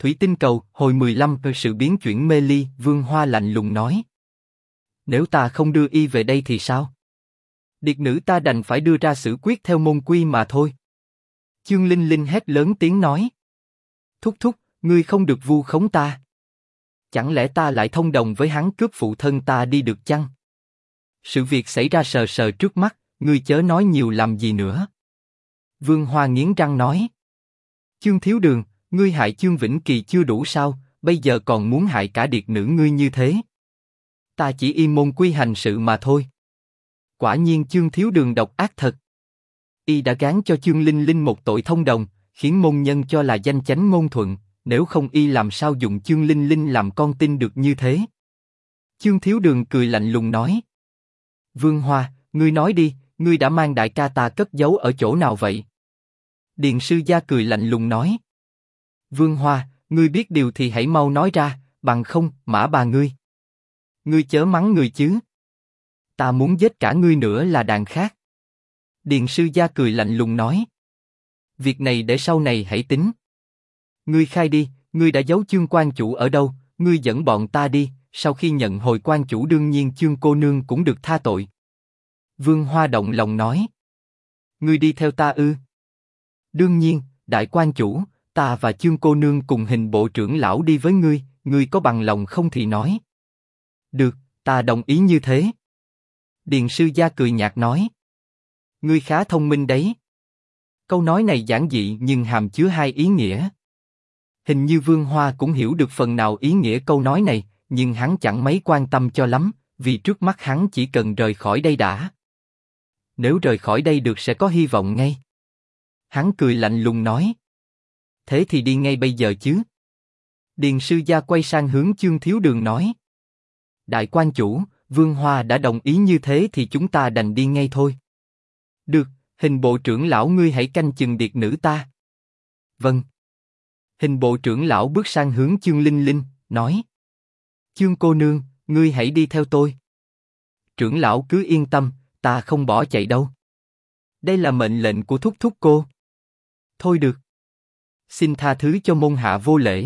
Thủy tinh cầu, hồi 15, sự biến chuyển mê ly, Vương Hoa lạnh lùng nói. Nếu ta không đưa y về đây thì sao? Điệt nữ ta đành phải đưa ra xử quyết theo môn quy mà thôi. Chương Linh Linh hét lớn tiếng nói. Thúc thúc, ngươi không được vu khống ta. Chẳng lẽ ta lại thông đồng với hắn cướp phụ thân ta đi được chăng? Sự việc xảy ra sờ sờ trước mắt, ngươi chớ nói nhiều làm gì nữa. Vương Hoa nghiến răng nói. Chương Thiếu Đường, ngươi hại Chương Vĩnh Kỳ chưa đủ sao, bây giờ còn muốn hại cả điệt nữ ngươi như thế. Ta chỉ y môn quy hành sự mà thôi. Quả nhiên Chương Thiếu Đường độc ác thật. Y đã gán cho Chương Linh Linh một tội thông đồng, khiến môn nhân cho là danh chánh ngôn thuận, nếu không y làm sao dùng Chương Linh Linh làm con tin được như thế. Chương Thiếu Đường cười lạnh lùng nói. Vương Hoa, ngươi nói đi, ngươi đã mang đại ca ta cất giấu ở chỗ nào vậy? Điền sư gia cười lạnh lùng nói. Vương Hoa, ngươi biết điều thì hãy mau nói ra, bằng không, mã bà ngươi. Ngươi chớ mắng người chứ. Ta muốn giết cả ngươi nữa là đàn khác. Điền sư gia cười lạnh lùng nói. Việc này để sau này hãy tính. Ngươi khai đi, ngươi đã giấu Chương quan chủ ở đâu, ngươi dẫn bọn ta đi, sau khi nhận hồi quan chủ đương nhiên Chương cô nương cũng được tha tội. Vương Hoa động lòng nói. Ngươi đi theo ta ư? Đương nhiên, đại quan chủ, ta và Chương cô nương cùng Hình bộ trưởng lão đi với ngươi, ngươi có bằng lòng không thì nói. Được, ta đồng ý như thế. Điền sư gia cười nhạt nói. Ngươi khá thông minh đấy. Câu nói này giản dị nhưng hàm chứa hai ý nghĩa. Hình như Vương Hoa cũng hiểu được phần nào ý nghĩa câu nói này, nhưng hắn chẳng mấy quan tâm cho lắm, vì trước mắt hắn chỉ cần rời khỏi đây đã. Nếu rời khỏi đây được sẽ có hy vọng ngay. Hắn cười lạnh lùng nói. Thế thì đi ngay bây giờ chứ. Điền sư gia quay sang hướng Chương Thiếu Đường nói. Đại quan chủ, Vương Hoa đã đồng ý như thế thì chúng ta đành đi ngay thôi. Được, Hình bộ trưởng lão ngươi hãy canh chừng điệt nữ ta. Vâng. Hình bộ trưởng lão bước sang hướng Chương Linh Linh, nói. Chương cô nương, ngươi hãy đi theo tôi. Trưởng lão cứ yên tâm, ta không bỏ chạy đâu. Đây là mệnh lệnh của thúc thúc cô. Thôi được. Xin tha thứ cho môn hạ vô lễ.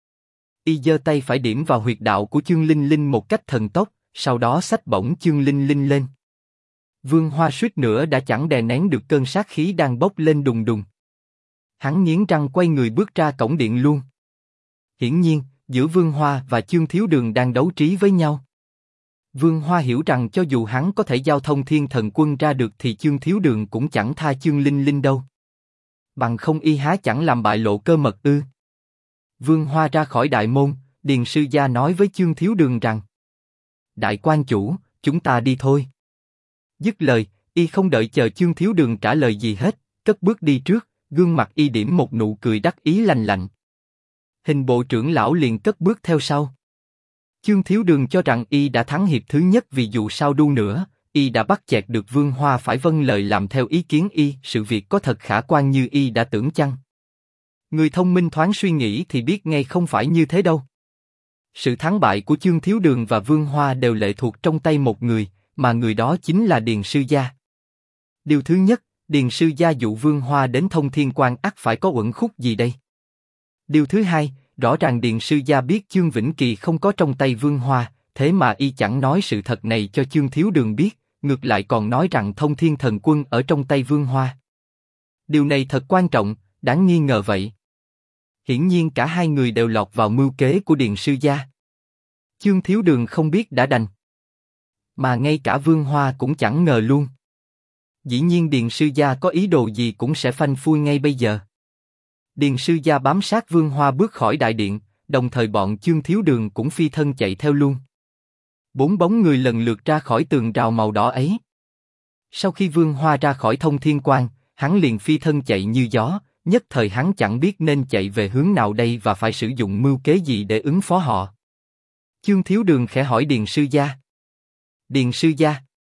Y giơ tay phải điểm vào huyệt đạo của Chương Linh Linh một cách thần tốc, sau đó xách bổng Chương Linh Linh lên. Vương Hoa suýt nữa đã chẳng đè nén được cơn sát khí đang bốc lên đùng đùng. Hắn nghiến răng quay người bước ra cổng điện luôn. Hiển nhiên, giữa Vương Hoa và Chương Thiếu Đường đang đấu trí với nhau. Vương Hoa hiểu rằng cho dù hắn có thể giao thông Thiên Thần Quân ra được thì Chương Thiếu Đường cũng chẳng tha Chương Linh Linh đâu. Bằng không y há chẳng làm bại lộ cơ mật ư? Vương Hoa ra khỏi đại môn, Điền sư gia nói với Chương Thiếu Đường rằng: Đại quan chủ, chúng ta đi thôi. Dứt lời, y không đợi chờ Chương Thiếu Đường trả lời gì hết, cất bước đi trước, gương mặt y điểm một nụ cười đắc ý lành lạnh. Hình bộ trưởng lão liền cất bước theo sau. Chương Thiếu Đường cho rằng y đã thắng hiệp thứ nhất vì dù sao đu nữa, y đã bắt chẹt được Vương Hoa phải vâng lời làm theo ý kiến y, sự việc có thật khả quan như y đã tưởng chăng? Người thông minh thoáng suy nghĩ thì biết ngay không phải như thế đâu. Sự thắng bại của Chương Thiếu Đường và Vương Hoa đều lệ thuộc trong tay một người, mà người đó chính là Điền sư gia. Điều thứ nhất, Điền sư gia dụ Vương Hoa đến Thông Thiên Quan ắt phải có uẩn khúc gì đây. Điều thứ hai, rõ ràng Điền sư gia biết Chương Vĩnh Kỳ không có trong tay Vương Hoa, thế mà y chẳng nói sự thật này cho Chương Thiếu Đường biết, ngược lại còn nói rằng Thông Thiên Thần Quân ở trong tay Vương Hoa. Điều này thật quan trọng, đáng nghi ngờ vậy. Hiển nhiên cả hai người đều lọt vào mưu kế của Điền sư gia. Chương Thiếu Đường không biết đã đành, mà ngay cả Vương Hoa cũng chẳng ngờ luôn. Dĩ nhiên Điền sư gia có ý đồ gì cũng sẽ phanh phui ngay bây giờ. Điền sư gia bám sát Vương Hoa bước khỏi đại điện, đồng thời bọn Chương Thiếu Đường cũng phi thân chạy theo luôn. 4 bóng người lần lượt ra khỏi tường rào màu đỏ ấy. Sau khi Vương Hoa ra khỏi Thông Thiên Quan, hắn liền phi thân chạy như gió, nhất thời hắn chẳng biết nên chạy về hướng nào đây và phải sử dụng mưu kế gì để ứng phó họ. Chương Thiếu Đường khẽ hỏi Điền sư gia. Điền sư gia,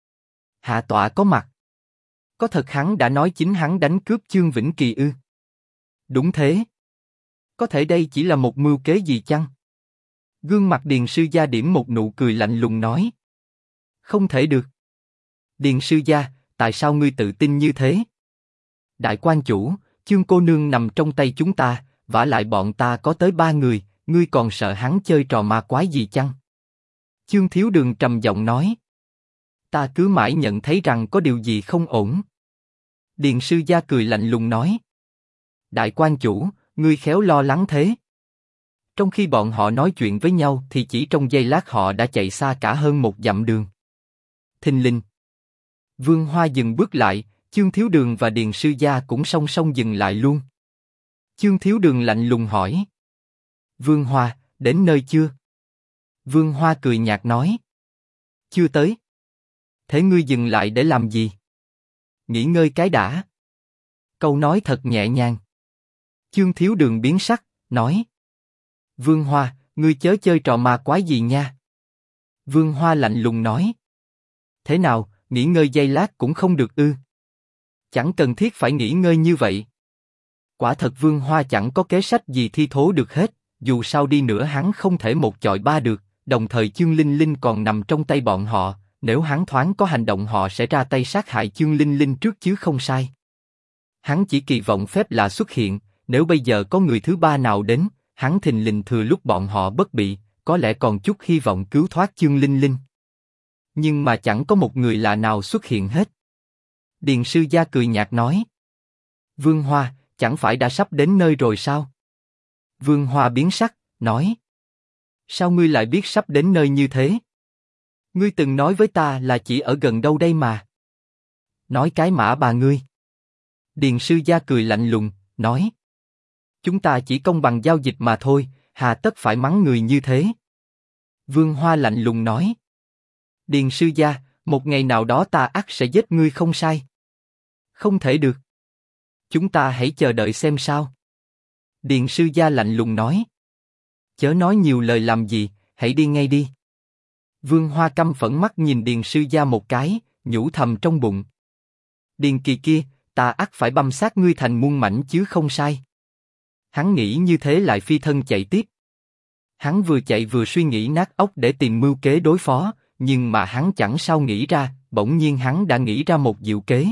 hạ tọa có mặt. Có thật hắn đã nói chính hắn đánh cướp Chương Vĩnh Kỳ ư? Đúng thế. Có thể đây chỉ là một mưu kế gì chăng? Gương mặt Điền sư gia điểm một nụ cười lạnh lùng nói. Không thể được. Điền sư gia, tại sao ngươi tự tin như thế? Đại quan chủ, Chương cô nương nằm trong tay chúng ta, vả lại bọn ta có tới 3 người, ngươi còn sợ hắn chơi trò ma quái gì chăng? Chương Thiếu Đường trầm giọng nói. Ta cứ mãi nhận thấy rằng có điều gì không ổn. Điền sư gia cười lạnh lùng nói. Đại quan chủ, ngươi khéo lo lắng thế. Trong khi bọn họ nói chuyện với nhau thì chỉ trong giây lát họ đã chạy xa cả hơn 1 dặm đường. Thình lình. Vương Hoa dừng bước lại, Chương Thiếu Đường và Điền sư gia cũng song song dừng lại luôn. Chương Thiếu Đường lạnh lùng hỏi. Vương Hoa, đến nơi chưa? Vương Hoa cười nhạt nói. Chưa tới. Thế ngươi dừng lại để làm gì? Nghỉ ngơi cái đã. Câu nói thật nhẹ nhàng. Chương Thiếu Đường biến sắc, nói. Vương Hoa, ngươi chớ chơi trò ma quái gì nha. Vương Hoa lạnh lùng nói. Thế nào, nghỉ ngơi giây lát cũng không được ư? Chẳng cần thiết phải nghỉ ngơi như vậy. Quả thật Vương Hoa chẳng có kế sách gì thi thố được hết, dù sao đi nữa hắn không thể một chọi ba được, đồng thời Chương Linh Linh còn nằm trong tay bọn họ, nếu hắn thoáng có hành động họ sẽ ra tay sát hại Chương Linh Linh trước chứ không sai. Hắn chỉ kỳ vọng phép lạ xuất hiện, nếu bây giờ có người thứ ba nào đến, hắn thình lình thừa lúc bọn họ bất bị, có lẽ còn chút hy vọng cứu thoát Chương Linh Linh. Nhưng mà chẳng có một người lạ nào xuất hiện hết. Điền sư gia cười nhạt nói. Vương Hoa, chẳng phải đã sắp đến nơi rồi sao? Vương Hoa biến sắc, nói. Sao ngươi lại biết sắp đến nơi như thế? Ngươi từng nói với ta là chỉ ở gần đâu đây mà. Nói cái mã bà ngươi. Điền sư gia cười lạnh lùng, nói. Chúng ta chỉ công bằng giao dịch mà thôi, hà tất phải mắng người như thế? Vương Hoa lạnh lùng nói. Điền sư gia, một ngày nào đó ta ắt sẽ giết ngươi không sai. Không thể được. Chúng ta hãy chờ đợi xem sao. Điền sư gia lạnh lùng nói. Chớ nói nhiều lời làm gì, hãy đi ngay đi. Vương Hoa căm phẫn mắt nhìn Điền sư gia một cái, nhủ thầm trong bụng. Điền Kỳ kia, ta ắt phải băm xác ngươi thành muôn mảnh chứ không sai. Hắn nghĩ như thế lại phi thân chạy tiếp. Hắn vừa chạy vừa suy nghĩ nát óc để tìm mưu kế đối phó, nhưng mà hắn chẳng sao nghĩ ra, bỗng nhiên hắn đã nghĩ ra một diệu kế.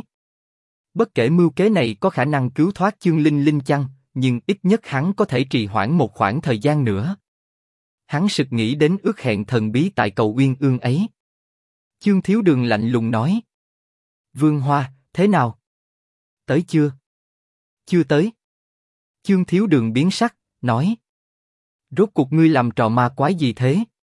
Bất kể mưu kế này có khả năng cứu thoát Chương Linh Linh chăng, nhưng ít nhất hắn có thể trì hoãn một khoảng thời gian nữa. Hắn sực nghĩ đến ước hẹn thần bí tại cầu Uyên Ương ấy. Chương Thiếu Đường lạnh lùng nói. Vương Hoa, thế nào? Tới chưa? Chưa tới. Chương Thiếu Đường biến sắc, nói. Rốt cuộc ngươi làm trò ma quái gì thế?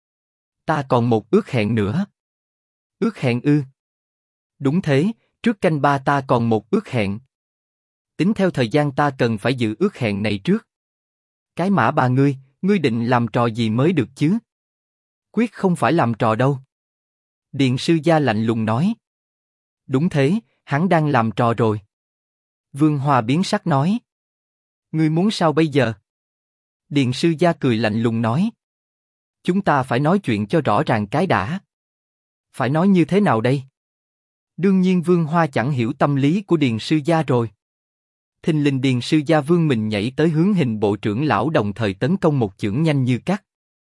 Ta còn một ước hẹn nữa. Ước hẹn ư? Đúng thế, trước canh 3 ta còn một ước hẹn. Tính theo thời gian ta cần phải giữ ước hẹn này trước. Cái mã bà ngươi định làm trò gì mới được chứ? Quyết không phải làm trò đâu. Điền sư gia lạnh lùng nói. Đúng thế, hắn đang làm trò rồi. Vương Hoa biến sắc nói. Ngươi muốn sao bây giờ? Điền sư gia cười lạnh lùng nói. Chúng ta phải nói chuyện cho rõ ràng cái đã. Phải nói như thế nào đây? Đương nhiên Vương Hoa chẳng hiểu tâm lý của Điền sư gia rồi. Thình lình Điền sư gia vươn mình nhảy tới hướng Hình bộ trưởng lão đồng thời tấn công một chưởng nhanh như cắt.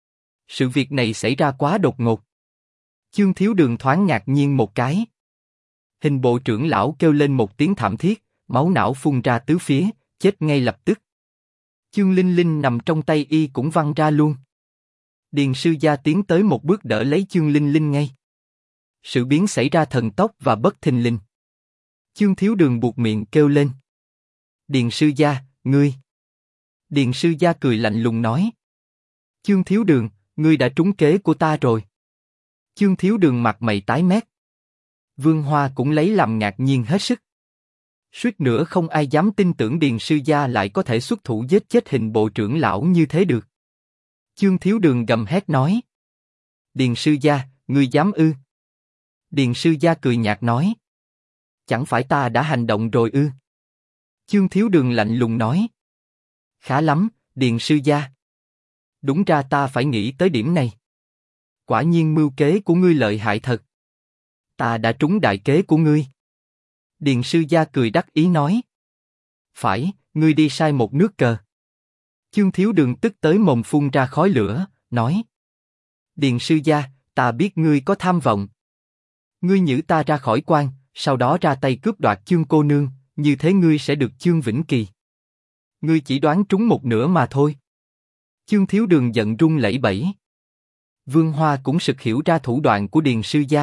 Sự việc này xảy ra quá đột ngột. Chương Thiếu Đường thoáng ngạc nhiên một cái. Hình bộ trưởng lão kêu lên một tiếng thảm thiết, máu não phun ra tứ phía, chết ngay lập tức. Chương Linh Linh nằm trong tay y cũng văng ra luôn. Điền sư gia tiến tới một bước đỡ lấy Chương Linh Linh ngay. Sự biến xảy ra thần tốc và bất thình lình. Chương Thiếu Đường buột miệng kêu lên. Điền sư gia, ngươi. Điền sư gia cười lạnh lùng nói. Chương Thiếu Đường, ngươi đã trúng kế của ta rồi. Chương Thiếu Đường mặt mày tái mét. Vương Hoa cũng lấy làm ngạc nhiên hết sức. Suýt nữa không ai dám tin tưởng Điền sư gia lại có thể xuất thủ giết chết Hình bộ trưởng lão như thế được. Chương Thiếu Đường gầm hét nói. Điền sư gia, ngươi dám ư? Điền sư gia cười nhạt nói. Chẳng phải ta đã hành động rồi ư? Chương Thiếu Đường lạnh lùng nói. Khá lắm, Điền sư gia. Đúng ra ta phải nghĩ tới điểm này. Quả nhiên mưu kế của ngươi lợi hại thật. Ta đã trúng đại kế của ngươi. Điền sư gia cười đắc ý nói. Phải, ngươi đi sai một nước cờ. Chương Thiếu Đường tức tới mồm phun ra khói lửa, nói. Điền sư gia, ta biết ngươi có tham vọng. Ngươi nhử ta ra khỏi quan, sau đó ra tay cướp đoạt Chương cô nương, như thế ngươi sẽ được Chương Vĩnh Kỳ. Ngươi chỉ đoán trúng một nửa mà thôi. Chương Thiếu Đường giận run lẩy bẩy. Vương Hoa cũng sực hiểu ra thủ đoạn của Điền sư gia.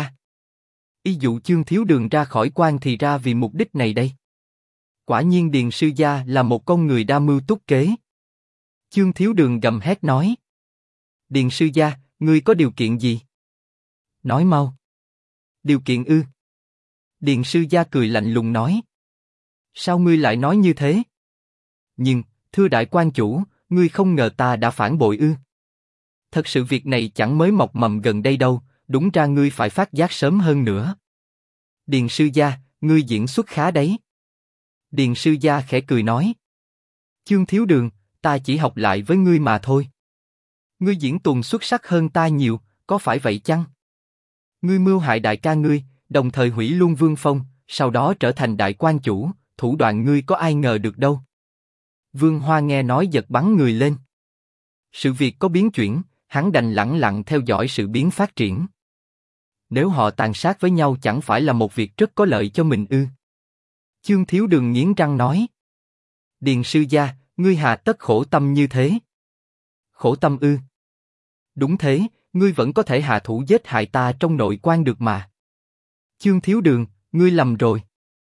Y dụ Chương Thiếu Đường ra khỏi quan thì ra vì mục đích này đây. Quả nhiên Điền sư gia là một con người đa mưu túc kế. Chương Thiếu Đường gầm hét nói. Điền sư gia, ngươi có điều kiện gì? Nói mau. Điều kiện ư? Điền sư gia cười lạnh lùng nói. Sao ngươi lại nói như thế? Nhưng, thưa đại quan chủ, ngươi không ngờ ta đã phản bội ư? Thật sự việc này chẳng mới mọc mầm gần đây đâu, đúng ra ngươi phải phát giác sớm hơn nữa. Điền sư gia, ngươi diễn xuất khá đấy. Điền sư gia khẽ cười nói. Chương Thiếu Đường, ta chỉ học lại với ngươi mà thôi. Ngươi diễn tuồng xuất sắc hơn ta nhiều, có phải vậy chăng? Ngươi mưu hại đại ca ngươi, đồng thời hủy luôn Vương Phong, sau đó trở thành đại quan chủ, thủ đoạn ngươi có ai ngờ được đâu. Vương Hoa nghe nói giật bắn người lên. Sự việc có biến chuyển, hắn đành lẳng lặng theo dõi sự biến phát triển. Nếu họ tàn sát với nhau chẳng phải là một việc rất có lợi cho mình ư? Chương Thiếu Đường nghiến răng nói. Điền sư gia, ngươi hà tất khổ tâm như thế? Khổ tâm ư? Đúng thế, ngươi vẫn có thể hạ thủ giết hại ta trong nội quan được mà. Chương Thiếu Đường, ngươi lầm rồi.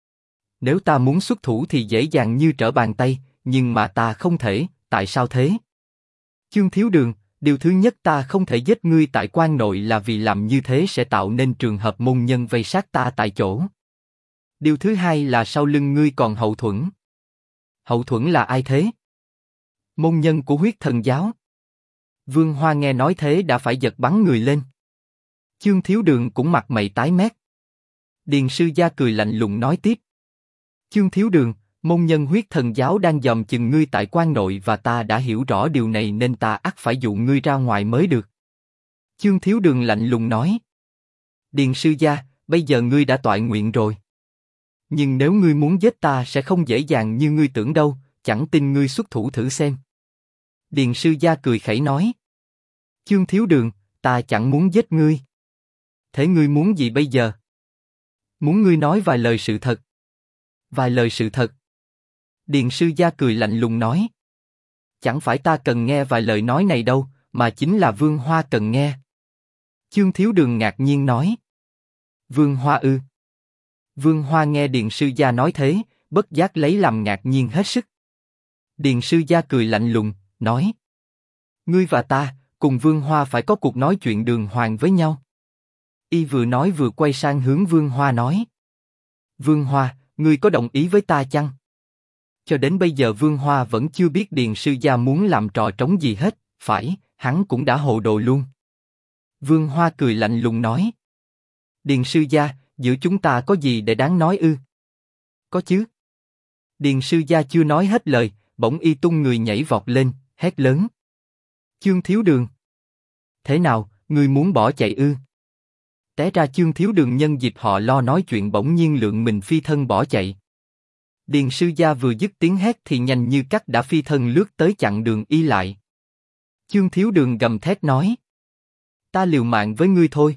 Nếu ta muốn xuất thủ thì dễ dàng như trở bàn tay, nhưng mà ta không thể, tại sao thế? Chương Thiếu Đường, điều thứ nhất ta không thể giết ngươi tại quan nội là vì làm như thế sẽ tạo nên trường hợp môn nhân vây sát ta tại chỗ. Điều thứ hai là sau lưng ngươi còn Hậu Thuẫn. Hậu Thuẫn là ai thế? Môn nhân của Huyết Thần giáo. Vương Hoa nghe nói thế đã phải giật bắn người lên. Chương Thiếu Đường cũng mặt mày tái mét. Điền sư gia cười lạnh lùng nói tiếp. Chương Thiếu Đường, môn nhân Huyết Thần giáo đang dòm chừng ngươi tại quan nội và ta đã hiểu rõ điều này nên ta ắt phải dụ ngươi ra ngoài mới được. Chương Thiếu Đường lạnh lùng nói. Điền sư gia, bây giờ ngươi đã toại nguyện rồi. Nhưng nếu ngươi muốn giết ta sẽ không dễ dàng như ngươi tưởng đâu, chẳng tin ngươi xuất thủ thử xem. Điền sư gia cười khẩy nói. Chương Thiếu Đường, ta chẳng muốn giết ngươi. Thế ngươi muốn gì bây giờ? Muốn ngươi nói vài lời sự thật. Vài lời sự thật. Điền sư gia cười lạnh lùng nói. Chẳng phải ta cần nghe vài lời nói này đâu, mà chính là Vương Hoa cần nghe. Chương Thiếu Đường ngạc nhiên nói. Vương Hoa ư? Vương Hoa nghe Điền sư gia nói thế, bất giác lấy làm ngạc nhiên hết sức. Điền sư gia cười lạnh lùng, nói. Ngươi và ta, cùng Vương Hoa phải có cuộc nói chuyện đường hoàng với nhau. Y vừa nói vừa quay sang hướng Vương Hoa nói. Vương Hoa, ngươi có đồng ý với ta chăng? Cho đến bây giờ Vương Hoa vẫn chưa biết Điền sư gia muốn làm trò trống gì hết, phải, hắn cũng đã hồ đồ luôn. Vương Hoa cười lạnh lùng nói. Điền sư gia, giữa chúng ta có gì để đáng nói ư? Có chứ. Điền sư gia chưa nói hết lời, bỗng y tung người nhảy vọt lên, hét lớn. Chương Thiếu Đường. Thế nào, ngươi muốn bỏ chạy ư? Té ra Chương Thiếu Đường nhân dịp họ lo nói chuyện bỗng nhiên lượng mình phi thân bỏ chạy. Điền sư gia vừa dứt tiếng hét thì nhanh như cắt đã phi thân lướt tới chặn đường y lại. Chương Thiếu Đường gầm thét nói. Ta liều mạng với ngươi thôi.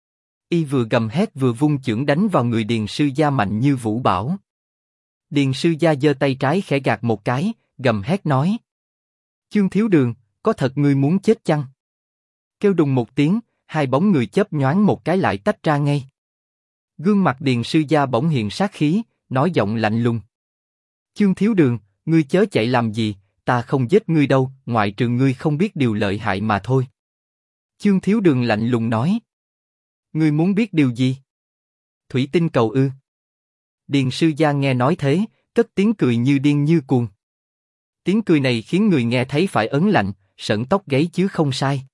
Y vừa gầm hét vừa vung chưởng đánh vào người Điền sư gia mạnh như vũ bão. Điền sư gia giơ tay trái khẽ gạt một cái, gầm hét nói. Chương Thiếu Đường, có thật ngươi muốn chết chăng? Kêu đùng một tiếng, hai bóng người chớp nhoáng một cái lại tách ra ngay. Gương mặt Điền sư gia bỗng hiện sát khí, nói giọng lạnh lùng. Chương Thiếu Đường, ngươi chớ chạy làm gì, ta không giết ngươi đâu, ngoại trừ ngươi không biết điều lợi hại mà thôi. Chương Thiếu Đường lạnh lùng nói. Ngươi muốn biết điều gì? Thủy tinh cầu ư? Điền sư gia nghe nói thế, cất tiếng cười như điên như cuồng. Tiếng cười này khiến người nghe thấy phải ớn lạnh, sởn tóc gáy chứ không sai.